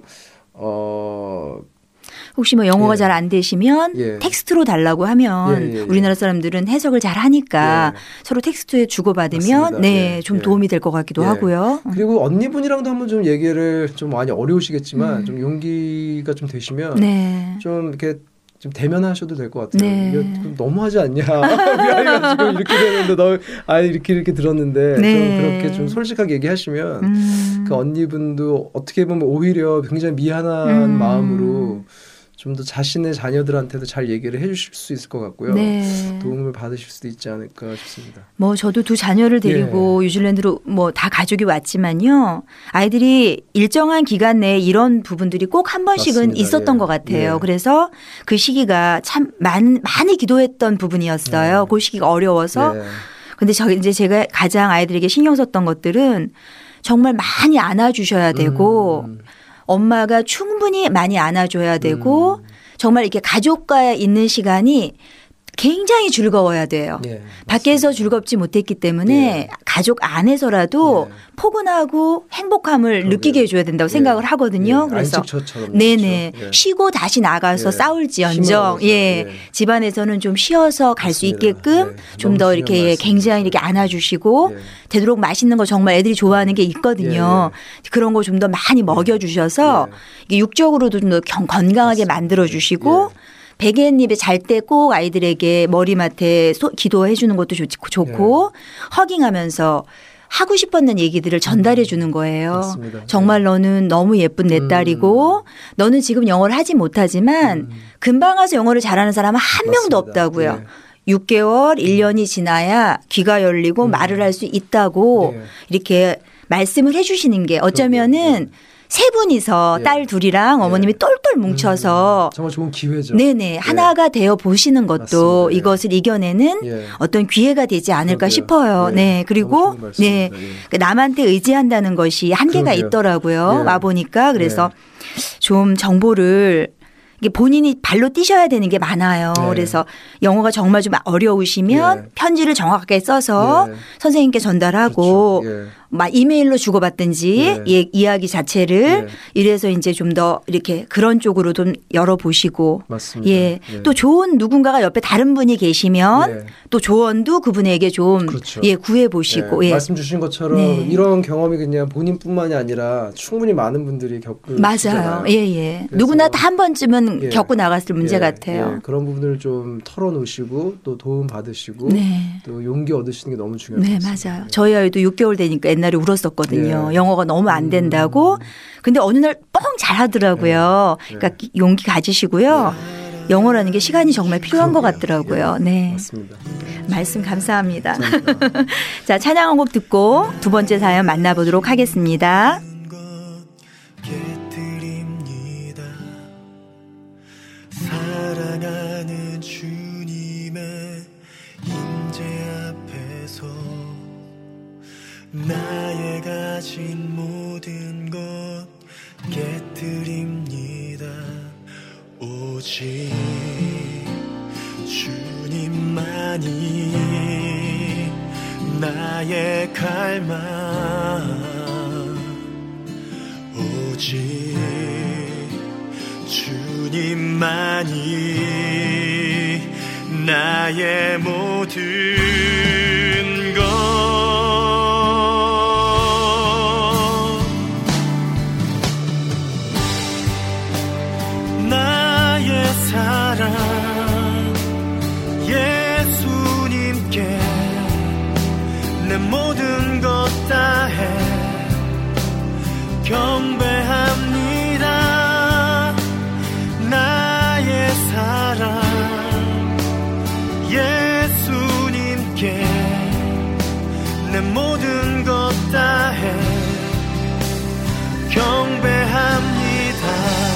혹시 뭐 영어가 예. 잘 안 되시면 예. 텍스트로 달라고 하면 예. 우리나라 사람들은 해석을 잘 하니까 예. 서로 텍스트에 주고받으면 맞습니다. 네, 예. 좀 예. 도움이 될 것 같기도 예. 하고요. 그리고 언니분이랑도 한번 좀 얘기를 좀 많이 어려우시겠지만 좀 용기가 좀 되시면 네. 좀 이렇게 좀 대면하셔도 될 것 같아요. 네. 이게 너무하지 않냐? 우리 아이가 지금 이렇게 되는데 너 아이 이렇게 들었는데 네. 좀 그렇게 좀 솔직하게 얘기하시면 그 언니분도 어떻게 보면 오히려 굉장히 미안한 마음으로 좀 더 자신의 자녀들한테도 잘 얘기를 해주실 수 있을 것 같고요. 네. 도움을 받으실 수도 있지 않을까 싶습니다. 뭐 저도 두 자녀를 데리고 뉴질랜드로 뭐 다 가족이 왔지만요. 아이들이 일정한 기간 내에 이런 부분들이 꼭 한 번씩은 맞습니다. 있었던 예. 것 같아요. 예. 그래서 그 시기가 참 많이 기도했던 부분이었어요. 그 시기가 어려워서. 예. 근데 이제 제가 가장 아이들에게 신경 썼던 것들은 정말 많이 안아주셔야 되고 엄마가 충분히 많이 안아줘야 되고 정말 이렇게 가족과 있는 시간이 굉장히 즐거워야 돼요. 예, 밖에서 즐겁지 못했기 때문에 가족 안에서라도 포근하고 행복함을 느끼게 해줘야 된다고 생각을 하거든요. 그래서 네네 그렇죠. 쉬고 다시 나가서 싸울지언정 집안에서는 좀 쉬어서 갈 수 있게끔 좀 더 이렇게 굉장히 이렇게 안아주시고 되도록 맛있는 거 정말 애들이 좋아하는 게 있거든요. 그런 거 좀 더 많이 먹여주셔서 이게 육적으로도 좀 더 건강하게 만들어주시고 베갯잎에 잘 때 꼭 아이들에게 머리맡에 기도해 주는 것도 좋고 허깅하면서 하고 싶었는 얘기들을 전달해 주는 거예요. 맞습니다. 정말 너는 너무 예쁜 내 딸이고 너는 지금 영어를 하지 못하지만 금방 와서 영어를 잘하는 사람은 한 명도 없다고요. 6개월, 1년이 지나야 귀가 열리고 말을 할 수 있다고 이렇게 말씀을 해 주시는 게 어쩌면은 세 분이서 딸 둘이랑 어머님이 똘똘 뭉쳐서 정말 좋은 기회죠. 네네 하나가 되어 보시는 것도 이것을 이겨내는 어떤 기회가 되지 않을까 싶어요. 네 그리고 네 남한테 의지한다는 것이 한계가 있더라고요. 와 보니까 그래서 좀 정보를 이게 본인이 발로 뛰셔야 되는 게 많아요. 그래서 영어가 정말 좀 어려우시면 편지를 정확하게 써서 선생님께 전달하고 막 이메일로 주고받든지 이야기 자체를 이래서 이제 좀 더 이렇게 그런 쪽으로 좀 열어보시고 맞습니다. 또 좋은 누군가가 옆에 다른 분이 계시면 또 조언도 그분에게 좀 구해보시고 말씀 주신 것처럼 이런 경험이 그냥 본인뿐만이 아니라 충분히 많은 분들이 겪으시잖아요. 맞아요. 누구나 다 한 번쯤은 겪고 나갔을 문제 같아요. 그런 부분을 좀 털어놓으시고 또 도움 받으시고 또 용기 얻으시는 게 너무 중요한 것 같습니다. 맞아요. 저희 아이도 6개월 되니까 옛날에 울었었거든요. 영어가 너무 안 된다고. 근데 어느 날 뻥 잘하더라고요. 그러니까 용기 가지시고요. 영어라는 게 시간이 정말 필요한 것 같더라고요. 네. 맞습니다. 말씀 감사합니다. 자, 찬양 한 곡 듣고 두 번째 사연 만나보도록 하겠습니다. 사랑하는 주님의 임재 앞에서 나의 가진 모든 것 깨뜨립니다. 오직 주님만이 나의 갈망 오직 주님만이 나의 모든 것 나의 사랑 예수님께 내 모든 것 다해 경배합니다. 나의 사랑 예수님께 내 모든 것 다해 경배합니다.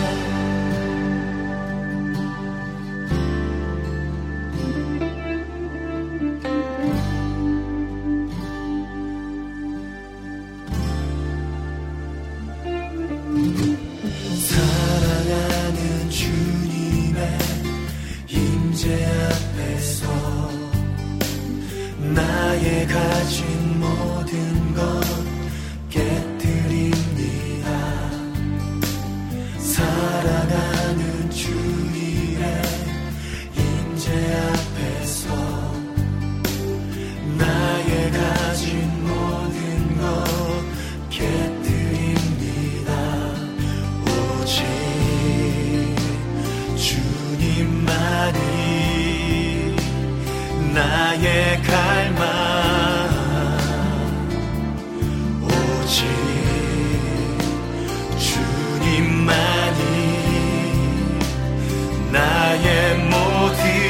사랑하는 주님의 임재 앞에서 나의 가진 모든 것 깨뜨립니다. 사랑하는 주님의 임재 앞에서 나의 가진 모든 것 깨뜨립니다. 오직 주님 나의 갈망 오직 주님만이 나의 모든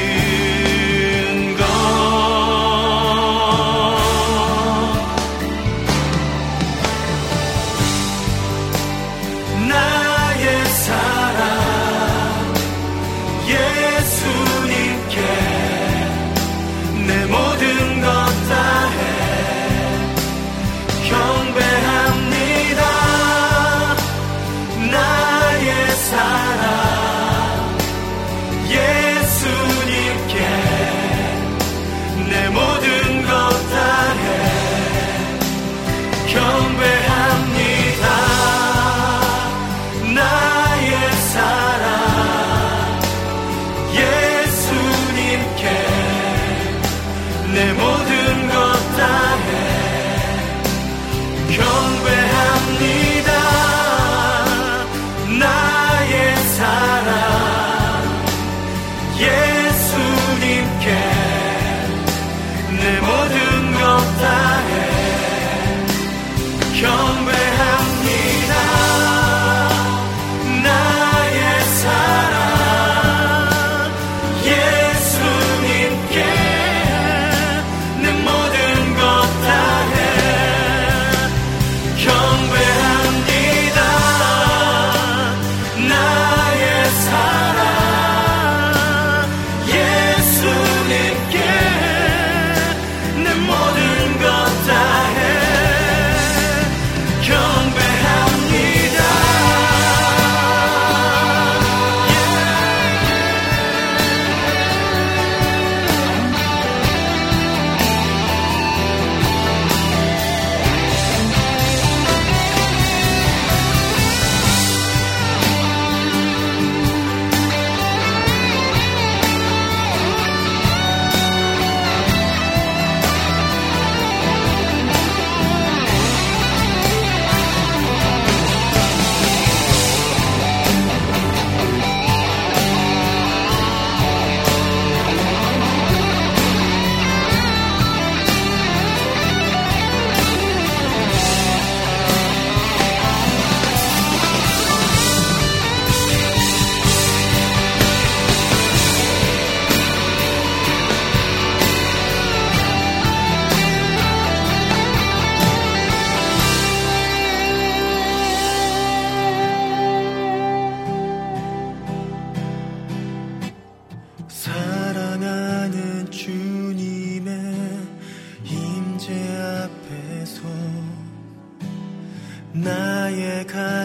나의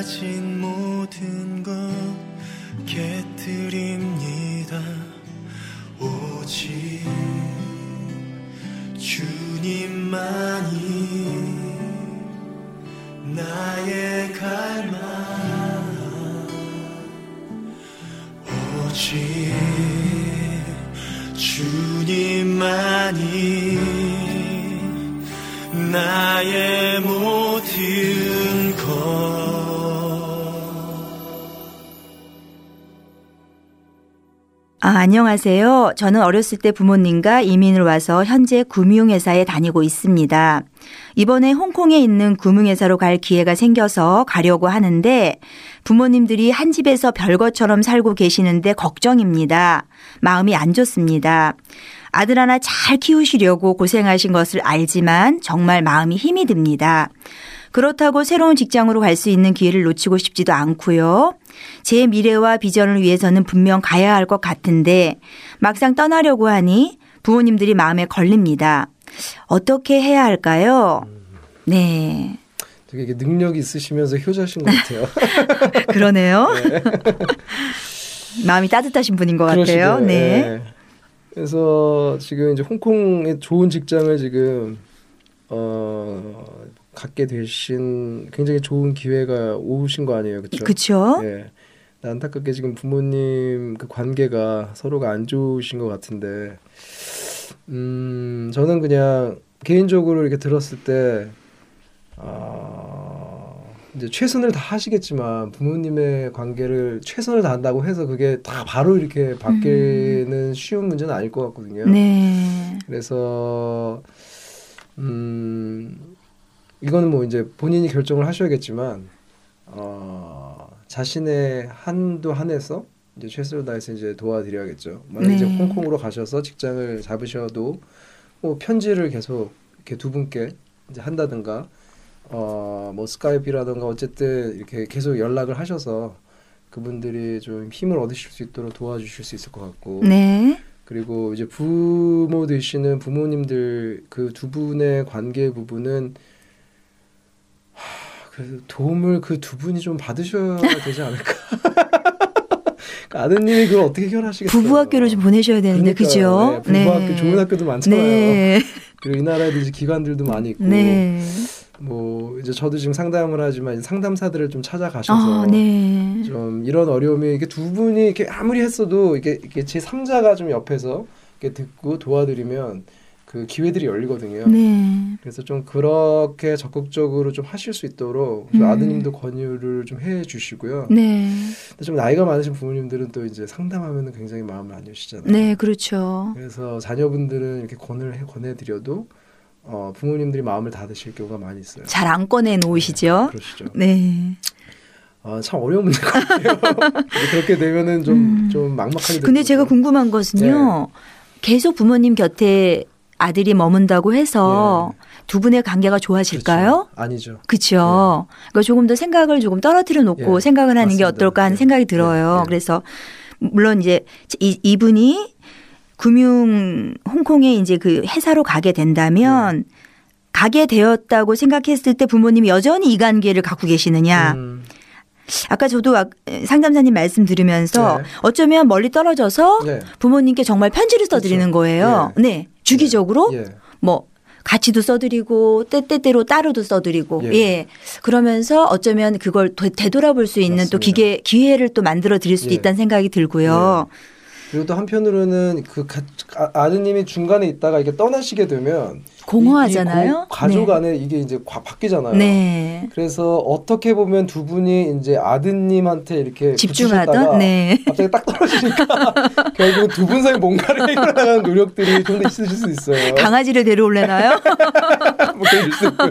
가진 모든 것 깨뜨립니다. 오직 주님만이 나의 갈망 오직 주님만이 나의 모든 것. 안녕하세요. 저는 어렸을 때 부모님과 이민을 와서 현재 금융회사에 다니고 있습니다. 이번에 홍콩에 있는 금융회사로 갈 기회가 생겨서 가려고 하는데 부모님들이 한 집에서 별것처럼 살고 계시는데 걱정입니다. 마음이 안 좋습니다. 아들 하나 잘 키우시려고 고생하신 것을 알지만 정말 마음이 힘이 듭니다. 그렇다고 새로운 직장으로 갈 수 있는 기회를 놓치고 싶지도 않고요. 제 미래와 비전을 위해서는 분명 가야 할 것 같은데 막상 떠나려고 하니 부모님들이 마음에 걸립니다. 어떻게 해야 할까요? 네. 되게 능력이 있으시면서 효자신 것 같아요. 그러네요. 네. 마음이 따뜻하신 분인 것 그러시대요. 같아요. 네. 네. 그래서 지금 이제 홍콩에 좋은 직장을 지금 갖게 되신 굉장히 좋은 기회가 오신 거 아니에요, 그렇죠? 그렇죠. 네. 안타깝게 지금 부모님 그 관계가 서로가 안 좋으신 것 같은데, 저는 그냥 개인적으로 이렇게 들었을 때, 이제 최선을 다 하시겠지만 부모님의 관계를 최선을 다한다고 해서 그게 다 바로 이렇게 바뀌는 쉬운 문제는 아닐 것 같거든요. 네. 그래서 이거는 뭐 이제 본인이 결정을 하셔야겠지만 자신의 한도 한에서 이제 최선을 다해서 이제 도와드려야겠죠. 만약 이제 홍콩으로 가셔서 직장을 잡으셔도 뭐 편지를 계속 이렇게 두 분께 이제 한다든가 뭐 스카이프라든가 어쨌든 이렇게 계속 연락을 하셔서 그분들이 좀 힘을 얻으실 수 있도록 도와주실 수 있을 것 같고. 네. 그리고 이제 부모 되시는 부모님들 그 두 분의 관계 부분은 그 도움을 그 두 분이 좀 받으셔야 되지 않을까. 아드님이 그걸 어떻게 해결하시겠어요? 부부 학교를 좀 보내셔야 되는데, 그죠? 네, 부부 학교 좋은 학교도 많잖아요. 네. 그리고 이 나라에도 이제 기관들도 많이 있고. 네. 뭐 이제 저도 지금 상담을 하지만 상담사들을 좀 찾아가셔서 네. 좀 이런 어려움이 이게 두 분이 이렇게 아무리 했어도 이게 제 3자가 좀 옆에서 이렇게 듣고 도와드리면 그 기회들이 열리거든요. 네. 그래서 좀 그렇게 적극적으로 좀 하실 수 있도록 좀 아드님도 권유를 좀 해주시고요. 네. 근데 좀 나이가 많으신 부모님들은 또 이제 상담하면은 굉장히 마음을 안 여시잖아요. 네, 그렇죠. 그래서 자녀분들은 이렇게 권해드려도 부모님들이 마음을 닫으실 경우가 많이 있어요. 잘 안 꺼내 놓으시죠? 네, 그러시죠. 네. 참 어려운 문제 같아요. 그렇게 되면은 좀 막막하게. 근데 제가 궁금한 것은요. 네. 계속 부모님 곁에 아들이 머문다고 해서 두 분의 관계가 좋아질까요? 그렇죠. 아니죠. 그렇죠. 그러니까 조금 더 생각을 조금 떨어뜨려 놓고 생각을 하는 맞습니다. 게 어떨까 하는 생각이 들어요. 그래서 물론 이제 이분이 홍콩에 이제 그 회사로 가게 된다면 가게 되었다고 생각했을 때 부모님이 여전히 이 관계를 갖고 계시느냐. 아까 저도 상담사님 말씀 들으면서 어쩌면 멀리 떨어져서 부모님께 정말 편지를 써드리는 거예요. 네. 주기적으로 뭐 같이도 써드리고 때때로 따로도 써드리고 그러면서 어쩌면 그걸 되돌아볼 수 있는 또 기회를 또 만들어 드릴 수도 있다는 생각이 들고요. 그리고 또 한편으로는 그 아드님이 중간에 있다가 이게 떠나시게 되면 공허하잖아요. 가족 안에 이게 이제 바뀌잖아요. 네. 그래서 어떻게 보면 두 분이 이제 아드님한테 이렇게 집중하던 갑자기 딱 떨어지니까 결국 두 분 사이 뭔가를 해결하는 노력들이 좀 더 있으실 수 있어요. 강아지를 데려올래나요? 뭐 그럴 수 있고요.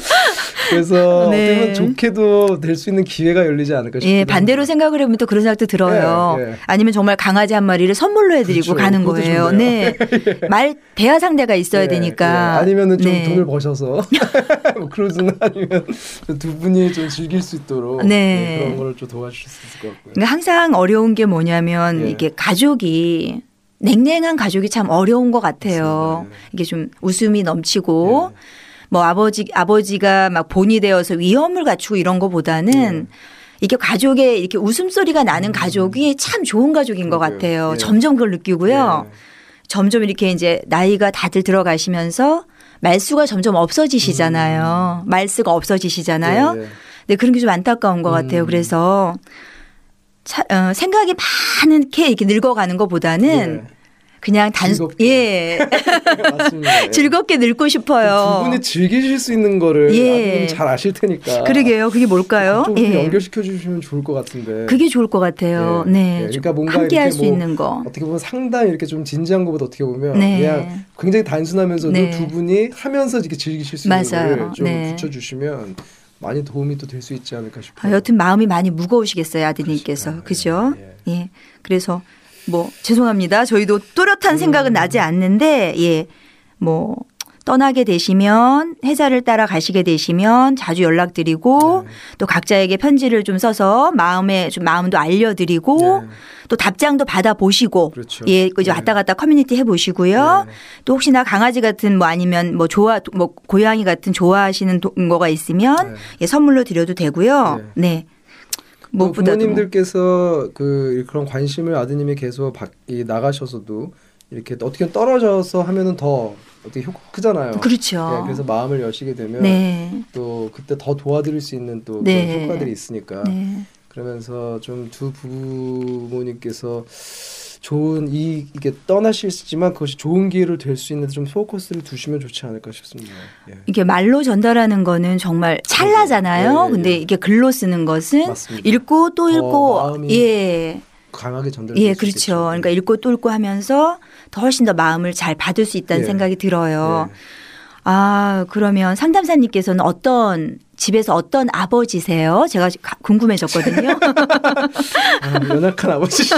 그래서 어떻게 보면 좋게도 될 수 있는 기회가 열리지 않을까 싶어요. 반대로 생각을 해보면 또 그런 생각도 들어요. 아니면 정말 강아지 한 마리를 선물로 해드리고 가는 거예요. 네. 대화 상대가 있어야 되니까. 아니면은 좀 돈을 버셔서 뭐 크루즈나 아니면 두 분이 좀 즐길 수 있도록 그런 걸 좀 도와주실 수 있을 것 같고요. 그러니까 항상 어려운 게 뭐냐면 이게 가족이 냉랭한 가족이 참 어려운 것 같아요. 맞습니다. 이게 좀 웃음이 넘치고 뭐 아버지가 막 본이 되어서 위험을 갖추고 이런 거보다는 이게 가족의 이렇게 웃음소리가 나는 가족이 참 좋은 가족인 것 같아요. 점점 그걸 느끼고요. 점점 이렇게 이제 나이가 다들 들어가시면서 말수가 점점 없어지시잖아요. 말수가 없어지시잖아요. 네, 그런 게 좀 안타까운 것 같아요. 그래서 생각이 많게 이렇게 늙어가는 것보다는 그냥 즐겁게. 맞습니다. 즐겁게 늙고 싶어요. 두 분이 즐기실 수 있는 거를 아드님 잘 아실 테니까. 그러게요. 그게 뭘까요? 좀 연결시켜 주시면 좋을 것 같은데. 그게 좋을 것 같아요. 그러니까 뭔가 함께 할 수 뭐 있는 거. 어떻게 보면 상당히 이렇게 좀 진지한 것보다 어떻게 보면 그냥 굉장히 단순하면서도 두 분이 하면서 이렇게 즐기실 수 있는 거를 좀 붙여주시면 많이 도움이 또 될 수 있지 않을까 싶어요. 여튼 마음이 많이 무거우시겠어요, 아드님께서. 그죠? 예. 그래서 뭐 죄송합니다. 저희도 또렷한 생각은 나지 않는데 뭐 떠나게 되시면 회사를 따라 가시게 되시면 자주 연락드리고 또 각자에게 편지를 좀 써서 마음도 알려드리고 또 답장도 받아보시고 그죠 왔다 갔다 커뮤니티 해보시고요. 또 혹시나 강아지 같은 뭐 아니면 뭐 고양이 같은 좋아하시는 거가 있으면 선물로 드려도 되고요. 부모님들께서 그런 관심을 아드님이 계속 나가셔서도 이렇게 어떻게 떨어져서 하면은 더 어떻게 효과 크잖아요. 그렇죠. 그래서 마음을 여시게 되면 또 그때 더 도와드릴 수 있는 또 그런 효과들이 있으니까 그러면서 좀 두 부모님께서 좋은 이게 떠나실 수 있지만 그것이 좋은 기회로 될 수 있는데 좀 포커스를 두시면 좋지 않을까 싶습니다. 예. 이게 말로 전달하는 거는 정말 찰나잖아요. 근데 이게 글로 쓰는 것은 맞습니다. 읽고 또 읽고 마음이 강하게 전달될 수 그렇죠. 있겠죠. 그러니까 읽고 또 읽고 하면서 더 훨씬 더 마음을 잘 받을 수 있다는 생각이 들어요. 그러면 상담사님께서는 집에서 어떤 아버지세요? 제가 궁금해졌거든요. 연약한 아버지.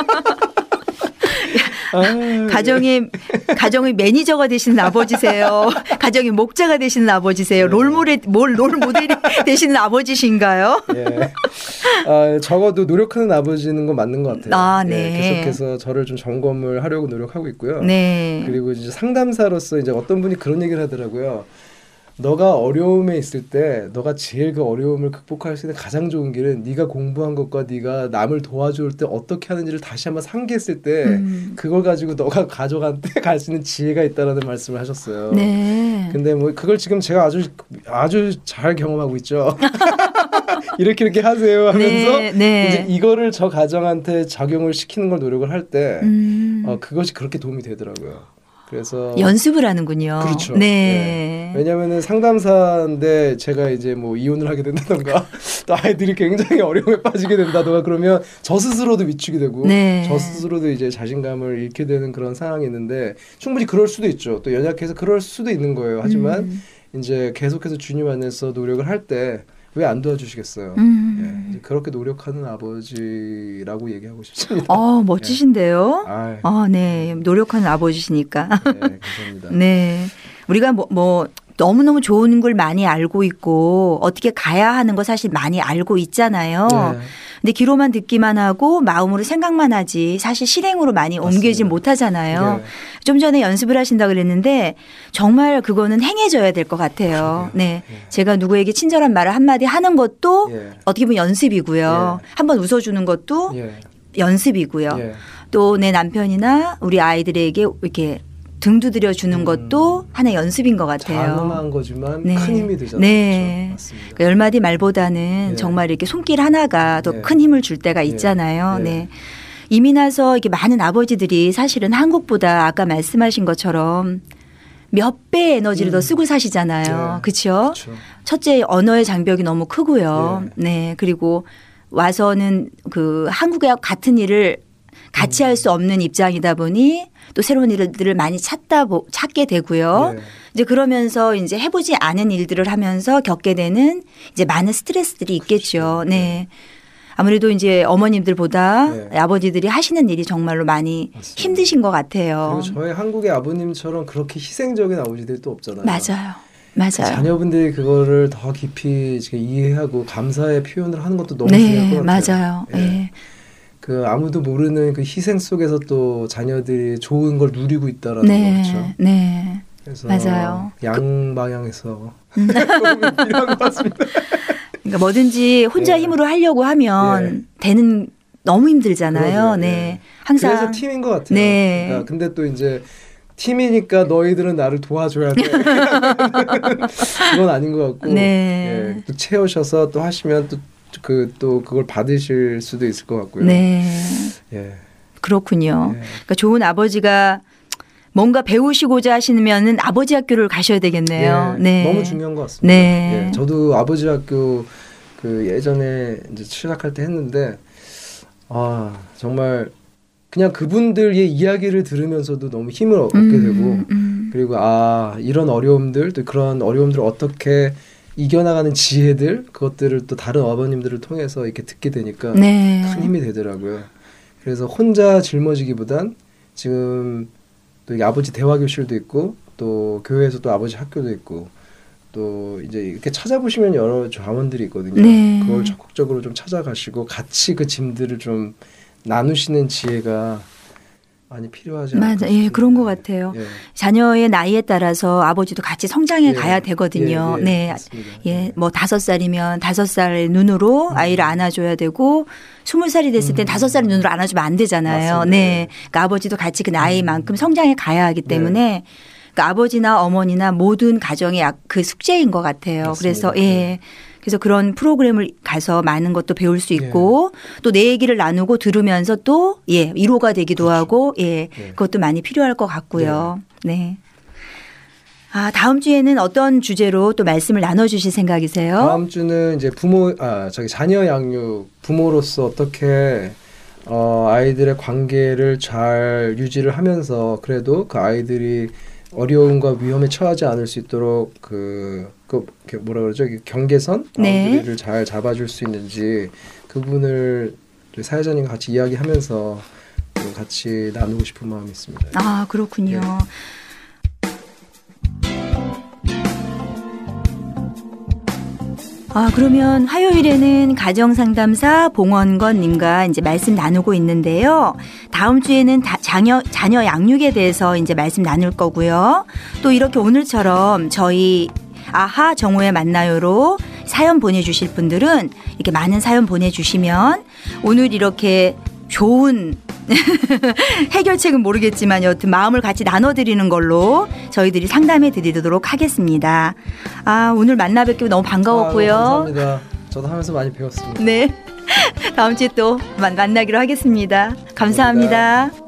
가정의 매니저가 되시는 아버지세요? 가정의 목자가 되시는 아버지세요? 롤모델이 되시는 아버지신가요? 적어도 노력하는 아버지는 건 맞는 것 같아요. 네. 계속해서 저를 좀 점검을 하려고 노력하고 있고요. 네. 그리고 이제 상담사로서 이제 어떤 분이 그런 얘기를 하더라고요. 너가 어려움에 있을 때 너가 제일 그 어려움을 극복할 수 있는 가장 좋은 길은 네가 공부한 것과 네가 남을 도와줄 때 어떻게 하는지를 다시 한번 상기했을 때 그걸 가지고 너가 가족한테 갈 수 있는 지혜가 있다라는 말씀을 하셨어요. 네. 근데 뭐 그걸 지금 제가 아주 잘 경험하고 있죠. 이렇게 하세요 하면서 이제 이거를 저 가정한테 적용을 시키는 걸 노력을 할 때 그것이 그렇게 도움이 되더라고요. 그래서 연습을 하는군요. 그렇죠. 네. 왜냐하면 상담사인데 제가 이제 뭐 이혼을 하게 된다던가 또 아이들이 굉장히 어려움에 빠지게 된다던가 그러면 저 스스로도 위축이 되고 저 스스로도 이제 자신감을 잃게 되는 그런 상황이 있는데 충분히 그럴 수도 있죠. 또 연약해서 그럴 수도 있는 거예요. 하지만 이제 계속해서 주님 안에서 노력을 할 때 왜 안 도와주시겠어요? 이제 그렇게 노력하는 아버지라고 얘기하고 싶습니다. 멋지신데요. 네. 노력하는 아버지시니까. 네, 감사합니다. 네. 우리가 너무너무 좋은 걸 많이 알고 있고 어떻게 가야 하는 거 사실 많이 알고 있잖아요. 근데 귀로만 듣기만 하고 마음으로 생각만 하지 사실 실행으로 많이 옮기지 못하잖아요. 좀 전에 연습을 하신다고 그랬는데 정말 그거는 행해져야 될 것 같아요. 네. 제가 누구에게 친절한 말을 한마디 하는 것도 어떻게 보면 연습이고요. 한번 웃어주는 것도 연습이고요. 또 내 남편이나 우리 아이들에게 이렇게 등 두드려 주는 것도 하나의 연습인 것 같아요. 장엄한 거지만 큰 힘이 되잖아요. 네. 그렇죠? 그러니까 열 마디 말보다는 정말 이렇게 손길 하나가 더 큰 힘을 줄 때가 있잖아요. 네. 이민 와서 이렇게 많은 아버지들이 사실은 한국보다 아까 말씀하신 것처럼 몇 배의 에너지를 더 쓰고 사시잖아요. 그렇죠? 첫째 언어의 장벽이 너무 크고요. 네. 그리고 와서는 그 한국과 같은 일을 같이 할 수 없는 입장이다 보니 또 새로운 일들을 많이 찾게 되고요. 이제 그러면서 이제 해보지 않은 일들을 하면서 겪게 되는 이제 많은 스트레스들이 있겠죠. 네. 아무래도 이제 어머님들보다 아버지들이 하시는 일이 정말로 많이 힘드신 것 같아요. 그리고 저희 한국의 아버님처럼 그렇게 희생적인 아버지들이 또 없잖아요. 맞아요. 자녀분들이 그거를 더 깊이 이해하고 감사의 표현을 하는 것도 너무 중요할 것 같아요. 맞아요. 네. 그 아무도 모르는 그 희생 속에서 또 자녀들이 좋은 걸 누리고 있다라는 거죠. 네. 그래서 맞아요. 양방향에서 필요한 것 같습니다. 그러니까 뭐든지 혼자 힘으로 하려고 하면 되는 너무 힘들잖아요. 네. 항상 그래서 팀인 것 같아요. 그러니까 근데 또 이제 팀이니까 너희들은 나를 도와줘야 돼. 그건 아닌 것 같고. 또 채우셔서 또 하시면 또 그걸 받으실 수도 있을 것 같고요. 그렇군요. 그러니까 좋은 아버지가 뭔가 배우시고자 하시면은 아버지 학교를 가셔야 되겠네요. 너무 중요한 것 같습니다. 저도 아버지 학교 그 예전에 이제 시작할 때 했는데 정말 그냥 그분들의 이야기를 들으면서도 너무 힘을 얻게 되고 그리고 이런 어려움들 또 그런 어려움들을 어떻게 이겨나가는 지혜들 그것들을 또 다른 어머님들을 통해서 이렇게 듣게 되니까 큰 힘이 되더라고요. 그래서 혼자 짊어지기보단 지금 또 이게 아버지 대화교실도 있고 또 교회에서 또 아버지 학교도 있고 또 이제 이렇게 찾아보시면 여러 자원들이 있거든요. 그걸 적극적으로 좀 찾아가시고 같이 그 짐들을 좀 나누시는 지혜가 많이 필요하지 않을까 맞아요. 그런 것 같아요. 자녀의 나이에 따라서 아버지도 같이 성장해 가야 되거든요. 뭐 5살이면 5살의 눈으로 아이를 안아줘야 되고 20살이 됐을 땐 5살의 눈으로 안아주면 안 되잖아요. 그러니까 아버지도 같이 그 나이만큼 성장해 가야 하기 때문에 그러니까 아버지나 어머니나 모든 가정의 그 숙제인 것 같아요. 그래서 그래서 그런 프로그램을 가서 많은 것도 배울 수 있고 또 내 얘기를 나누고 들으면서 또 위로가 되기도 그렇죠. 하고 그것도 많이 필요할 것 같고요. 네. 다음 주에는 어떤 주제로 또 말씀을 나눠주실 생각이세요? 다음 주는 이제 자녀 양육, 부모로서 어떻게 아이들의 관계를 잘 유지를 하면서 그래도 그 아이들이 어려움과 위험에 처하지 않을 수 있도록 뭐라 그러죠? 경계선 바운드리를 잘 잡아줄 수 있는지 그 부분을 사회자님과 같이 이야기하면서 같이 나누고 싶은 마음이 있습니다. 그렇군요. 그러면 화요일에는 가정상담사 봉원건 님과 이제 말씀 나누고 있는데요. 다음 주에는 자녀 양육에 대해서 이제 말씀 나눌 거고요. 또 이렇게 오늘처럼 저희 아하 정오에 만나요로 사연 보내주실 분들은 이렇게 많은 사연 보내주시면 오늘 이렇게 좋은 해결책은 모르겠지만 여튼 마음을 같이 나눠드리는 걸로 저희들이 상담해 드리도록 하겠습니다. 오늘 만나 뵙고 너무 반가웠고요. 감사합니다. 저도 하면서 많이 배웠습니다. 네. 다음 주에 또 만나기로 하겠습니다. 감사합니다.